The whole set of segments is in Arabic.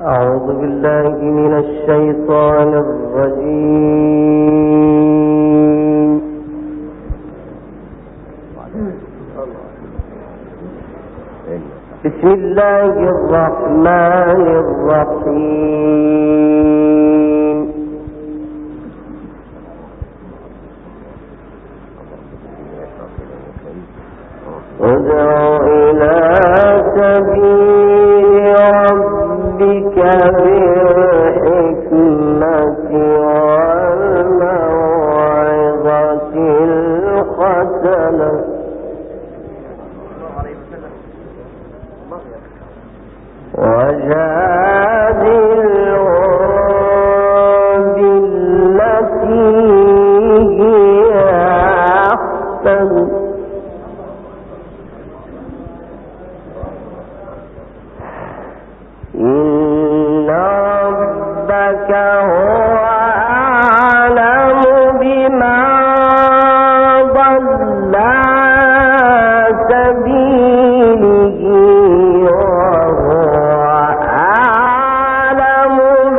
أعوذ بالله من الشيطان الرجيم. بسم الله الرحمن الرحيم. ادع إلى سبيل ربك بالحكمة والموعظة الحسنة وجادلهم بالتي هي أحسن إن ربك هو أعلم بمن ضل عن سبيله وهو أعلم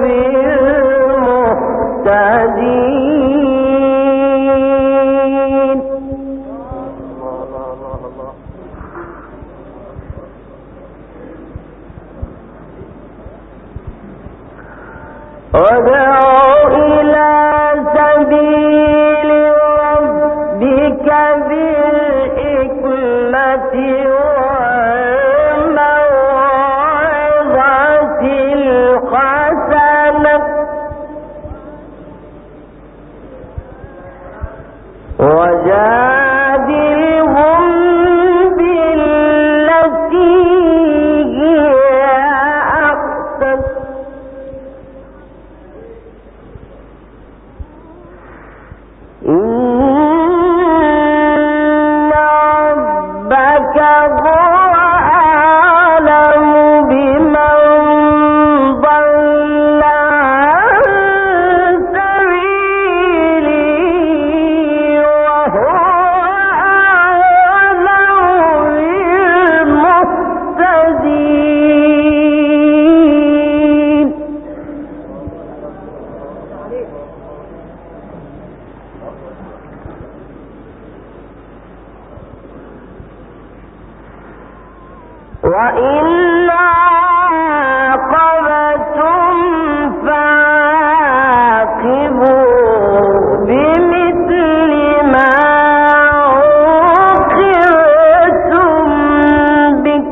بالمهتدين. ادع إلى سبيل ربك بالحكمة والموعظة الحسنة وجادلهم بالتي هي أحسن إن ربك هو أعلم بمن ضل عن سبيله وهو أعلم بالمهتدين. وإن عاقبتم فعاقبوا بمثل ما عوقبتم به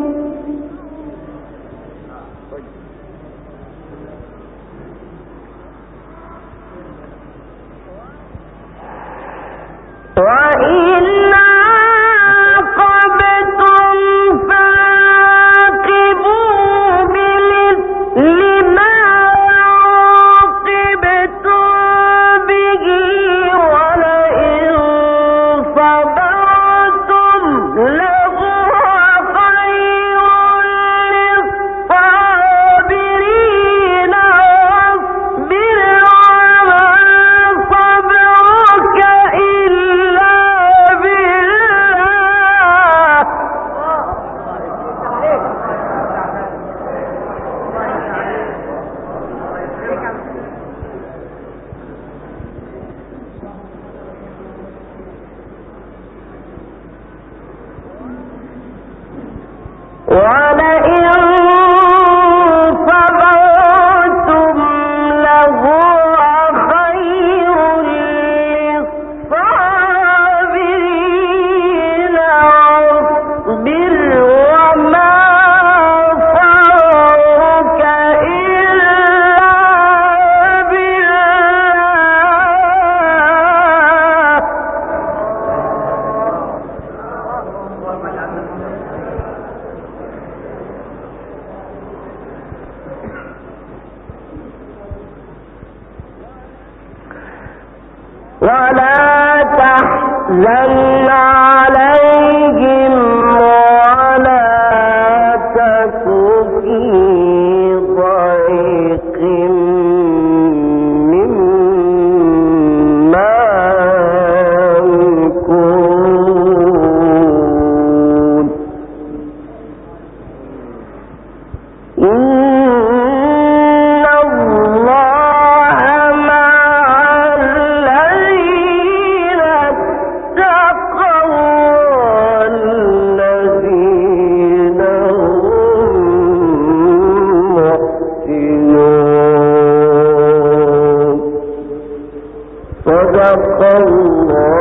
وإن عاقبتم فعاقبوا بمثل ما عوقبتم به ولئن صبرتم لهو خير للصابرين واصبر وما صبرك إلا بالله ولئن صبرتم لهو خير للصابرين واصبر وما صبرك إلا بالله ولا تحزن عليهم ولا تك في ضيق مما يمكرون إن صدق الله